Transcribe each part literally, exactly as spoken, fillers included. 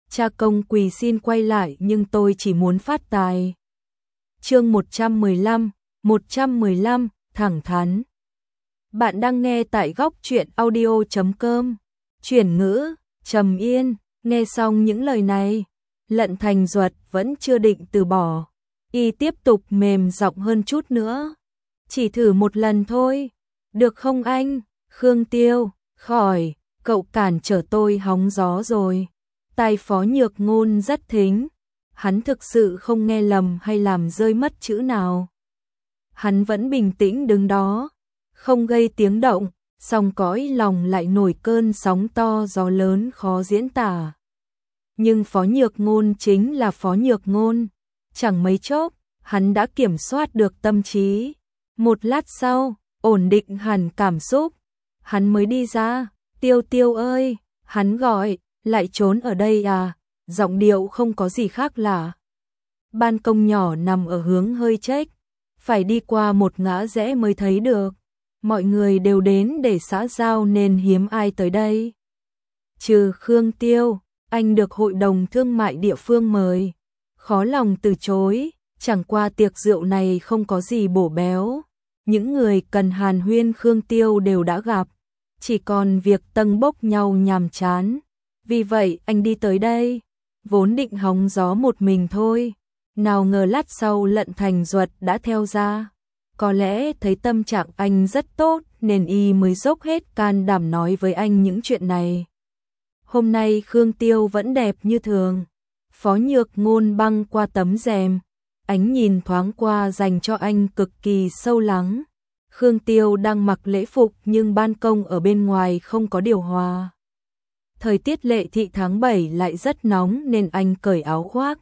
cha công quỳ xin quay lại nhưng tôi chỉ muốn phát tài. Chương một trăm mười lăm, một trăm mười lăm, thẳng thắn. Bạn đang nghe tại góc truyện audio chấm com. Chuyển ngữ, Trầm Yên, nghe xong những lời này, Lận Thành Duật vẫn chưa định từ bỏ. Y tiếp tục mềm giọng hơn chút nữa. Chỉ thử một lần thôi, được không anh? Khương Tiêu, khỏi, cậu cản trở tôi hóng gió rồi. Tai Phó Nhược Ngôn rất thính, hắn thực sự không nghe lầm hay làm rơi mất chữ nào. Hắn vẫn bình tĩnh đứng đó, không gây tiếng động, song cõi lòng lại nổi cơn sóng to gió lớn khó diễn tả. Nhưng Phó Nhược Ngôn chính là Phó Nhược Ngôn, chẳng mấy chốc, hắn đã kiểm soát được tâm trí. Một lát sau, ổn định hẳn cảm xúc, hắn mới đi ra. Tiêu Tiêu ơi, hắn gọi, lại trốn ở đây à? Giọng điệu không có gì khác lạ. Ban công nhỏ nằm ở hướng hơi chếch, phải đi qua một ngã rẽ mới thấy được. Mọi người đều đến để xã giao nên hiếm ai tới đây. Trừ Khương Tiêu, anh được Hội đồng Thương mại địa phương mời. Khó lòng từ chối, chẳng qua tiệc rượu này không có gì bổ béo. Những người cần hàn huyên Khương Tiêu đều đã gặp, chỉ còn việc tâng bốc nhau nhàm chán. Vì vậy anh đi tới đây, vốn định hóng gió một mình thôi. Nào ngờ lát sau Lận Thành Duật đã theo ra. Có lẽ thấy tâm trạng anh rất tốt nên y mới dốc hết can đảm nói với anh những chuyện này. Hôm nay Khương Tiêu vẫn đẹp như thường. Phó Nhược Ngôn băng qua tấm rèm, ánh nhìn thoáng qua dành cho anh cực kỳ sâu lắng. Khương Tiêu đang mặc lễ phục nhưng ban công ở bên ngoài không có điều hòa. Thời tiết Lệ Thị tháng bảy lại rất nóng nên anh cởi áo khoác,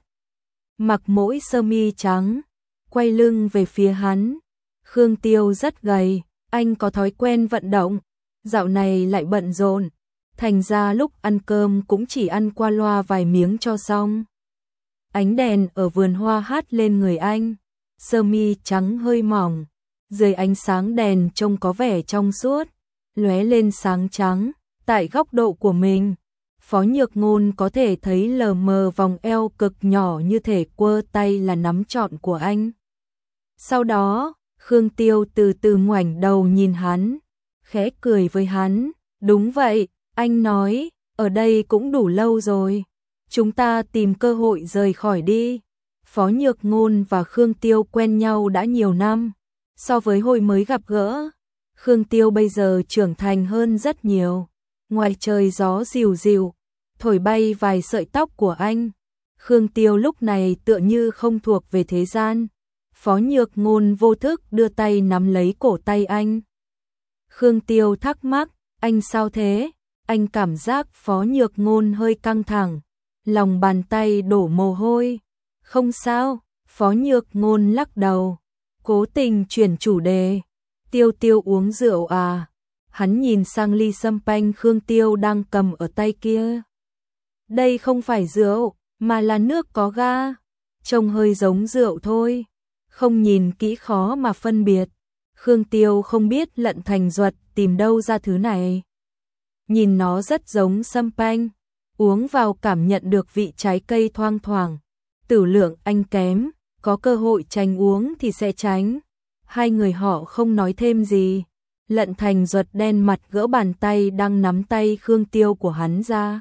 mặc mỗi sơ mi trắng, quay lưng về phía hắn. Khương Tiêu rất gầy, anh có thói quen vận động, dạo này lại bận rộn, thành ra lúc ăn cơm cũng chỉ ăn qua loa vài miếng cho xong. Ánh đèn ở vườn hoa hắt lên người anh, sơ mi trắng hơi mỏng, dưới ánh sáng đèn trông có vẻ trong suốt, lóe lên sáng trắng. Tại góc độ của mình, Phó Nhược Ngôn có thể thấy lờ mờ vòng eo cực nhỏ như thể quơ tay là nắm trọn của anh. Sau đó, Khương Tiêu từ từ ngoảnh đầu nhìn hắn, khẽ cười với hắn. Đúng vậy, anh nói, ở đây cũng đủ lâu rồi. Chúng ta tìm cơ hội rời khỏi đi. Phó Nhược Ngôn và Khương Tiêu quen nhau đã nhiều năm. So với hồi mới gặp gỡ, Khương Tiêu bây giờ trưởng thành hơn rất nhiều. Ngoài trời gió dịu dịu, thổi bay vài sợi tóc của anh. Khương Tiêu lúc này tựa như không thuộc về thế gian. Phó Nhược Ngôn vô thức đưa tay nắm lấy cổ tay anh. Khương Tiêu thắc mắc, anh sao thế? Anh cảm giác Phó Nhược Ngôn hơi căng thẳng, lòng bàn tay đổ mồ hôi. Không sao, Phó Nhược Ngôn lắc đầu, cố tình chuyển chủ đề. Tiêu Tiêu uống rượu à? Hắn nhìn sang ly sâm panh Khương Tiêu đang cầm ở tay kia. Đây không phải rượu, mà là nước có ga. Trông hơi giống rượu thôi. Không nhìn kỹ khó mà phân biệt. Khương Tiêu không biết Lận Thành Duật tìm đâu ra thứ này. Nhìn nó rất giống sâm panh. Uống vào cảm nhận được vị trái cây thoang thoảng. Tử lượng anh kém, có cơ hội tránh uống thì sẽ tránh. Hai người họ không nói thêm gì. Lận Thành Duật đen mặt gỡ bàn tay đang nắm tay Khương Tiêu của hắn ra.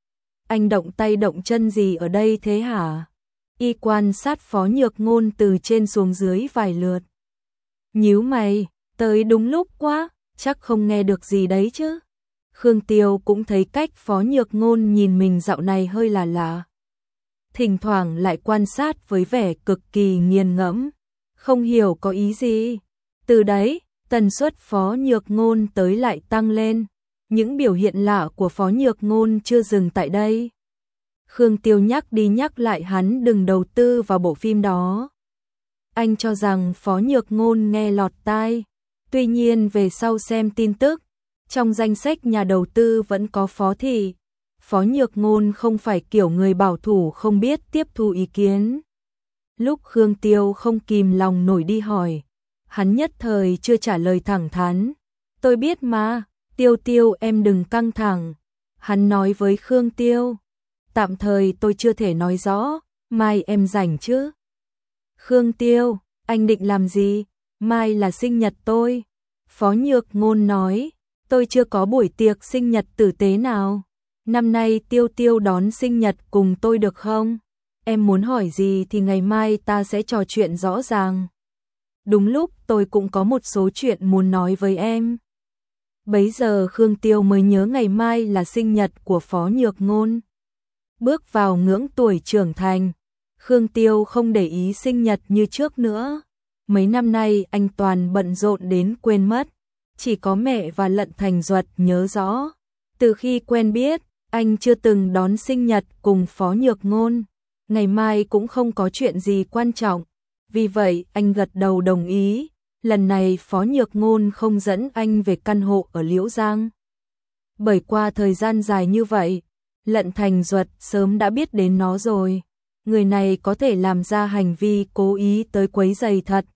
Anh động tay động chân gì ở đây thế hả? Y quan sát Phó Nhược Ngôn từ trên xuống dưới vài lượt. Nhíu mày, tới đúng lúc quá, chắc không nghe được gì đấy chứ. Khương Tiêu cũng thấy cách Phó Nhược Ngôn nhìn mình dạo này hơi là lạ. Thỉnh thoảng lại quan sát với vẻ cực kỳ nghiền ngẫm, không hiểu có ý gì. Từ đấy, tần suất Phó Nhược Ngôn tới lại tăng lên. Những biểu hiện lạ của Phó Nhược Ngôn chưa dừng tại đây. Khương Tiêu nhắc đi nhắc lại hắn đừng đầu tư vào bộ phim đó. Anh cho rằng Phó Nhược Ngôn nghe lọt tai. Tuy nhiên về sau xem tin tức, trong danh sách nhà đầu tư vẫn có Phó Thị. Phó Nhược Ngôn không phải kiểu người bảo thủ không biết tiếp thu ý kiến. Lúc Khương Tiêu không kìm lòng nổi đi hỏi, hắn nhất thời chưa trả lời thẳng thắn. Tôi biết mà, Tiêu Tiêu em đừng căng thẳng. Hắn nói với Khương Tiêu. Tạm thời tôi chưa thể nói rõ, mai em rảnh chứ? Khương Tiêu, anh định làm gì? Mai là sinh nhật tôi. Phó Nhược Ngôn nói, tôi chưa có buổi tiệc sinh nhật tử tế nào. Năm nay Tiêu Tiêu đón sinh nhật cùng tôi được không? Em muốn hỏi gì thì ngày mai ta sẽ trò chuyện rõ ràng. Đúng lúc tôi cũng có một số chuyện muốn nói với em. Bấy giờ Khương Tiêu mới nhớ ngày mai là sinh nhật của Phó Nhược Ngôn. Bước vào ngưỡng tuổi trưởng thành, Khương Tiêu không để ý sinh nhật như trước nữa. Mấy năm nay anh toàn bận rộn đến quên mất. Chỉ có mẹ và Lận Thành Duật nhớ rõ. Từ khi quen biết, anh chưa từng đón sinh nhật cùng Phó Nhược Ngôn. Ngày mai cũng không có chuyện gì quan trọng. Vì vậy anh gật đầu đồng ý. Lần này Phó Nhược Ngôn không dẫn anh về căn hộ ở Liễu Giang. Bởi qua thời gian dài như vậy, Lận Thành Duật sớm đã biết đến nó rồi. Người này có thể làm ra hành vi cố ý tới quấy rầy thật.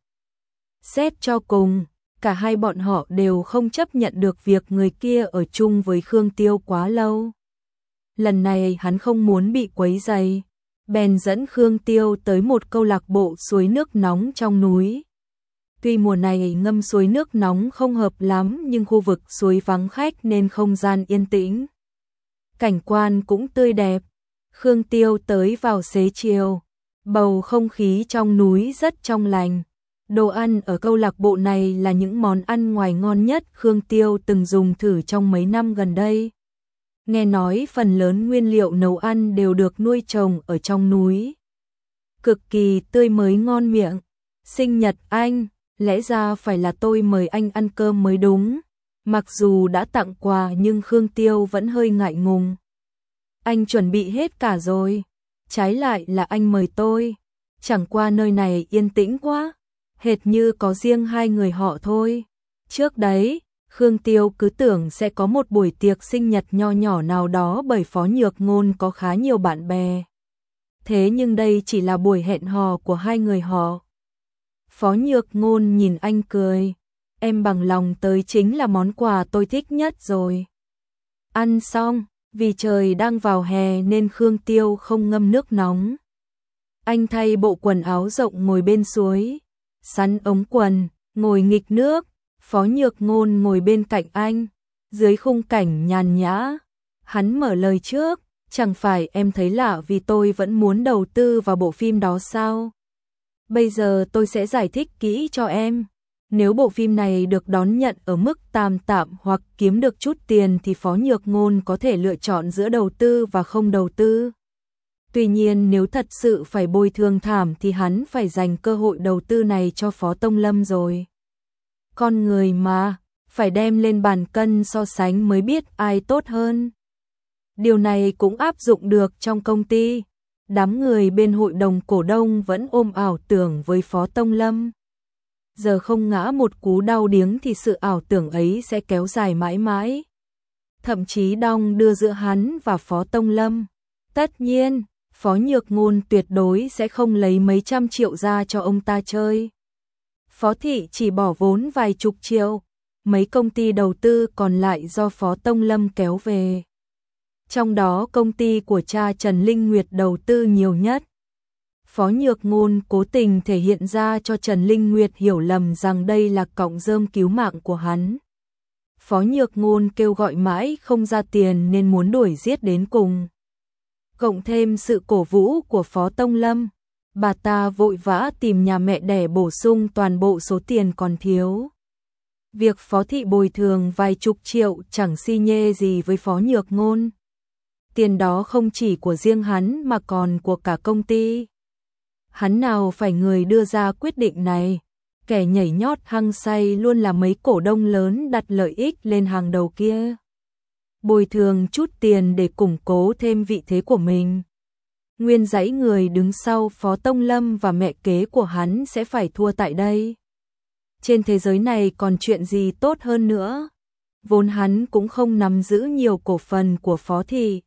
Xét cho cùng, cả hai bọn họ đều không chấp nhận được việc người kia ở chung với Khương Tiêu quá lâu. Lần này hắn không muốn bị quấy rầy, bèn dẫn Khương Tiêu tới một câu lạc bộ suối nước nóng trong núi. Tuy mùa này ngâm suối nước nóng không hợp lắm nhưng khu vực suối vắng khách nên không gian yên tĩnh. Cảnh quan cũng tươi đẹp. Khương Tiêu tới vào xế chiều, bầu không khí trong núi rất trong lành. Đồ ăn ở câu lạc bộ này là những món ăn ngoài ngon nhất Khương Tiêu từng dùng thử trong mấy năm gần đây. Nghe nói phần lớn nguyên liệu nấu ăn đều được nuôi trồng ở trong núi. Cực kỳ tươi mới ngon miệng. Sinh nhật anh, lẽ ra phải là tôi mời anh ăn cơm mới đúng. Mặc dù đã tặng quà nhưng Khương Tiêu vẫn hơi ngại ngùng. Anh chuẩn bị hết cả rồi. Trái lại là anh mời tôi. Chẳng qua nơi này yên tĩnh quá. Hệt như có riêng hai người họ thôi. Trước đấy, Khương Tiêu cứ tưởng sẽ có một buổi tiệc sinh nhật nho nhỏ nào đó bởi Phó Nhược Ngôn có khá nhiều bạn bè. Thế nhưng đây chỉ là buổi hẹn hò của hai người họ. Phó Nhược Ngôn nhìn anh cười. Em bằng lòng tới chính là món quà tôi thích nhất rồi. Ăn xong, vì trời đang vào hè nên Khương Tiêu không ngâm nước nóng. Anh thay bộ quần áo rộng ngồi bên suối. Sắn ống quần, ngồi nghịch nước. Phó Nhược Ngôn ngồi bên cạnh anh. Dưới khung cảnh nhàn nhã. Hắn mở lời trước. Chẳng phải em thấy lạ vì tôi vẫn muốn đầu tư vào bộ phim đó sao? Bây giờ tôi sẽ giải thích kỹ cho em. Nếu bộ phim này được đón nhận ở mức tạm tạm hoặc kiếm được chút tiền thì Phó Nhược Ngôn có thể lựa chọn giữa đầu tư và không đầu tư. Tuy nhiên nếu thật sự phải bồi thường thảm thì hắn phải dành cơ hội đầu tư này cho Phó Tông Lâm rồi. Con người mà, phải đem lên bàn cân so sánh mới biết ai tốt hơn. Điều này cũng áp dụng được trong công ty. Đám người bên hội đồng cổ đông vẫn ôm ảo tưởng với Phó Tông Lâm. Giờ không ngã một cú đau điếng thì sự ảo tưởng ấy sẽ kéo dài mãi mãi. Thậm chí đong đưa giữa hắn và Phó Tông Lâm. Tất nhiên, Phó Nhược Ngôn tuyệt đối sẽ không lấy mấy trăm triệu ra cho ông ta chơi. Phó thị chỉ bỏ vốn vài chục triệu, mấy công ty đầu tư còn lại do Phó Tông Lâm kéo về. Trong đó công ty của cha Trần Linh Nguyệt đầu tư nhiều nhất. Phó Nhược Ngôn cố tình thể hiện ra cho Trần Linh Nguyệt hiểu lầm rằng đây là cọng rơm cứu mạng của hắn. Phó Nhược Ngôn kêu gọi mãi không ra tiền nên muốn đuổi giết đến cùng. Cộng thêm sự cổ vũ của Phó Tông Lâm, bà ta vội vã tìm nhà mẹ đẻ bổ sung toàn bộ số tiền còn thiếu. Việc Phó thị bồi thường vài chục triệu chẳng xi nhê gì với Phó Nhược Ngôn. Tiền đó không chỉ của riêng hắn mà còn của cả công ty. Hắn nào phải người đưa ra quyết định này, kẻ nhảy nhót hăng say luôn là mấy cổ đông lớn đặt lợi ích lên hàng đầu kia. Bồi thường chút tiền để củng cố thêm vị thế của mình. Nguyên dãy người đứng sau Phó Tông Lâm và mẹ kế của hắn sẽ phải thua tại đây. Trên thế giới này còn chuyện gì tốt hơn nữa. Vốn hắn cũng không nắm giữ nhiều cổ phần của Phó thị.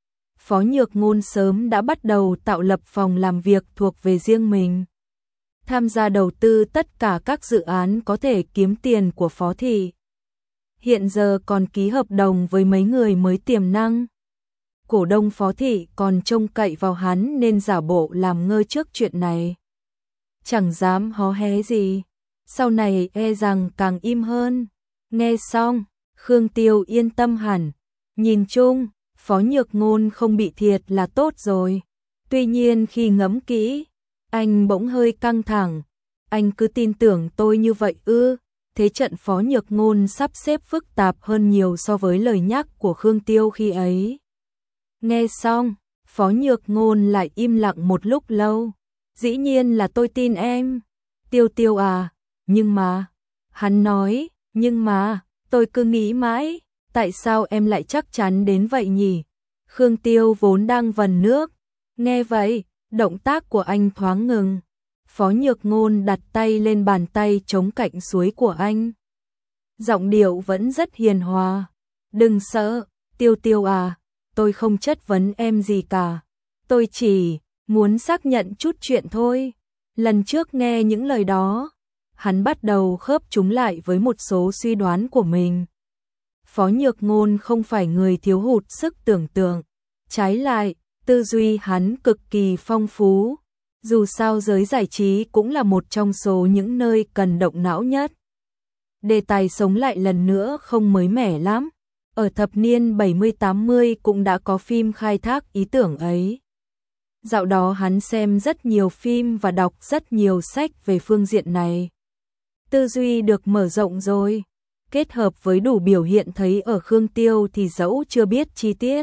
Phó Nhược Ngôn sớm đã bắt đầu tạo lập phòng làm việc thuộc về riêng mình. Tham gia đầu tư tất cả các dự án có thể kiếm tiền của Phó thị. Hiện giờ còn ký hợp đồng với mấy người mới tiềm năng. cổ đông Phó thị còn trông cậy vào hắn nên giả bộ làm ngơ trước chuyện này. Chẳng dám hó hé gì, sau này e rằng càng im hơn. Nghe xong, Khương Tiêu yên tâm hẳn, nhìn chung, Phó Nhược Ngôn không bị thiệt là tốt rồi. Tuy nhiên khi ngẫm kỹ, anh bỗng hơi căng thẳng. Anh cứ tin tưởng tôi như vậy ư? Thế trận Phó Nhược Ngôn sắp xếp phức tạp hơn nhiều so với lời nhắc của Khương Tiêu khi ấy. Nghe xong, Phó Nhược Ngôn lại im lặng một lúc lâu. Dĩ nhiên là tôi tin em. Tiêu Tiêu à, nhưng mà... Hắn nói, nhưng mà, tôi cứ nghĩ mãi, tại sao em lại chắc chắn đến vậy nhỉ? Khương Tiêu vốn đang vần nước. Nghe vậy, động tác của anh thoáng ngừng. Phó Nhược Ngôn đặt tay lên bàn tay chống cạnh suối của anh. Giọng điệu vẫn rất hiền hòa. Đừng sợ, Tiêu Tiêu à, tôi không chất vấn em gì cả. Tôi chỉ muốn xác nhận chút chuyện thôi. Lần trước nghe những lời đó, hắn bắt đầu khớp chúng lại với một số suy đoán của mình. Phó Nhược Ngôn không phải người thiếu hụt sức tưởng tượng. Trái lại, tư duy hắn cực kỳ phong phú. Dù sao giới giải trí cũng là một trong số những nơi cần động não nhất. Đề tài sống lại lần nữa không mới mẻ lắm. Ở thập niên bảy mươi tám mươi cũng đã có phim khai thác ý tưởng ấy. Dạo đó hắn xem rất nhiều phim và đọc rất nhiều sách về phương diện này. Tư duy được mở rộng rồi, kết hợp với đủ biểu hiện thấy ở Khương Tiêu thì dẫu chưa biết chi tiết,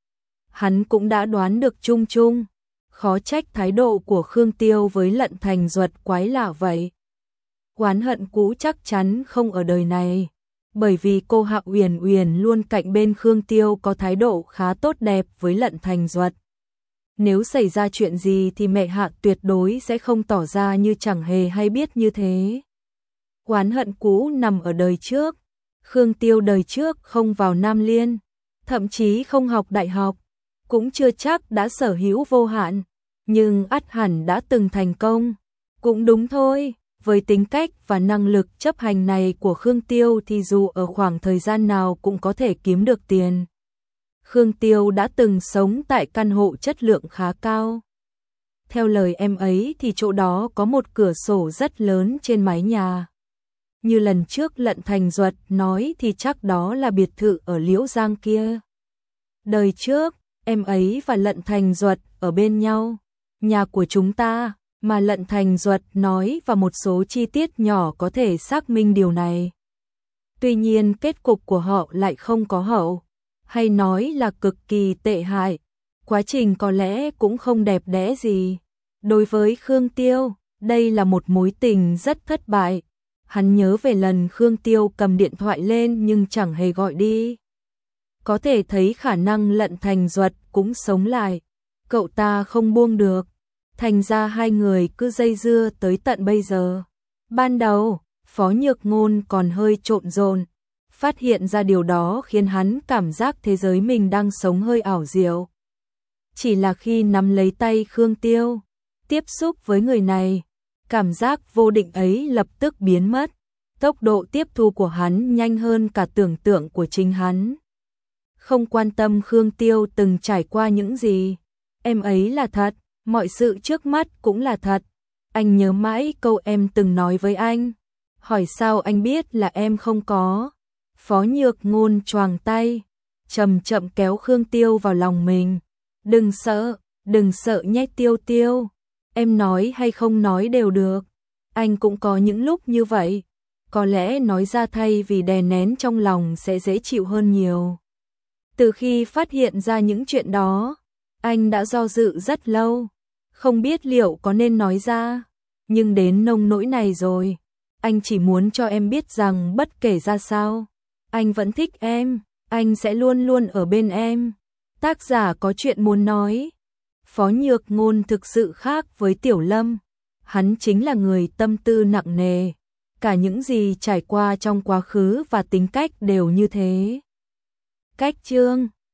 hắn cũng đã đoán được chung chung. Khó trách thái độ của Khương Tiêu với Lận Thành Duật quái lạ vậy. Oán hận cũ chắc chắn không ở đời này, bởi vì cô Hạ Uyển Uyển luôn cạnh bên Khương Tiêu có thái độ khá tốt đẹp với Lận Thành Duật. Nếu xảy ra chuyện gì thì mẹ Hạ tuyệt đối sẽ không tỏ ra như chẳng hề hay biết như thế. Oán hận cũ nằm ở đời trước. Khương Tiêu đời trước không vào Nam Liên, thậm chí không học đại học, cũng chưa chắc đã sở hữu vô hạn, nhưng ắt hẳn đã từng thành công. Cũng đúng thôi, với tính cách và năng lực chấp hành này của Khương Tiêu thì dù ở khoảng thời gian nào cũng có thể kiếm được tiền. Khương Tiêu đã từng sống tại căn hộ chất lượng khá cao. Theo lời em ấy thì chỗ đó có một cửa sổ rất lớn trên mái nhà. Như lần trước Lận Thành Duật nói thì chắc đó là biệt thự ở Liễu Giang kia. Đời trước, em ấy và Lận Thành Duật ở bên nhau. Nhà của chúng ta, mà Lận Thành Duật nói và một số chi tiết nhỏ có thể xác minh điều này. Tuy nhiên kết cục của họ lại không có hậu, hay nói là cực kỳ tệ hại. Quá trình có lẽ cũng không đẹp đẽ gì. Đối với Khương Tiêu, đây là một mối tình rất thất bại. Hắn nhớ về lần Khương Tiêu cầm điện thoại lên nhưng chẳng hề gọi đi. Có thể thấy khả năng Lận Thành Duật cũng sống lại. Cậu ta không buông được. Thành ra hai người cứ dây dưa tới tận bây giờ. Ban đầu, Phó Nhược Ngôn còn hơi trộn rộn. Phát hiện ra điều đó khiến hắn cảm giác thế giới mình đang sống hơi ảo diệu. Chỉ là khi nắm lấy tay Khương Tiêu, tiếp xúc với người này, cảm giác vô định ấy lập tức biến mất. Tốc độ tiếp thu của hắn nhanh hơn cả tưởng tượng của chính hắn. Không quan tâm Khương Tiêu từng trải qua những gì. Em ấy là thật, mọi sự trước mắt cũng là thật. Anh nhớ mãi câu em từng nói với anh. Hỏi sao anh biết là em không có. Phó Nhược Ngôn choàng tay, chậm chậm kéo Khương Tiêu vào lòng mình. Đừng sợ, đừng sợ nhé Tiêu Tiêu. Em nói hay không nói đều được. Anh cũng có những lúc như vậy. Có lẽ nói ra thay vì đè nén trong lòng sẽ dễ chịu hơn nhiều. Từ khi phát hiện ra những chuyện đó, anh đã do dự rất lâu. Không biết liệu có nên nói ra. Nhưng đến nông nỗi này rồi. Anh chỉ muốn cho em biết rằng bất kể ra sao, anh vẫn thích em. Anh sẽ luôn luôn ở bên em. Tác giả có chuyện muốn nói. Phó Nhược Ngôn thực sự khác với Tiểu Lâm. Hắn chính là người tâm tư nặng nề. Cả những gì trải qua trong quá khứ và tính cách đều như thế. Cách chương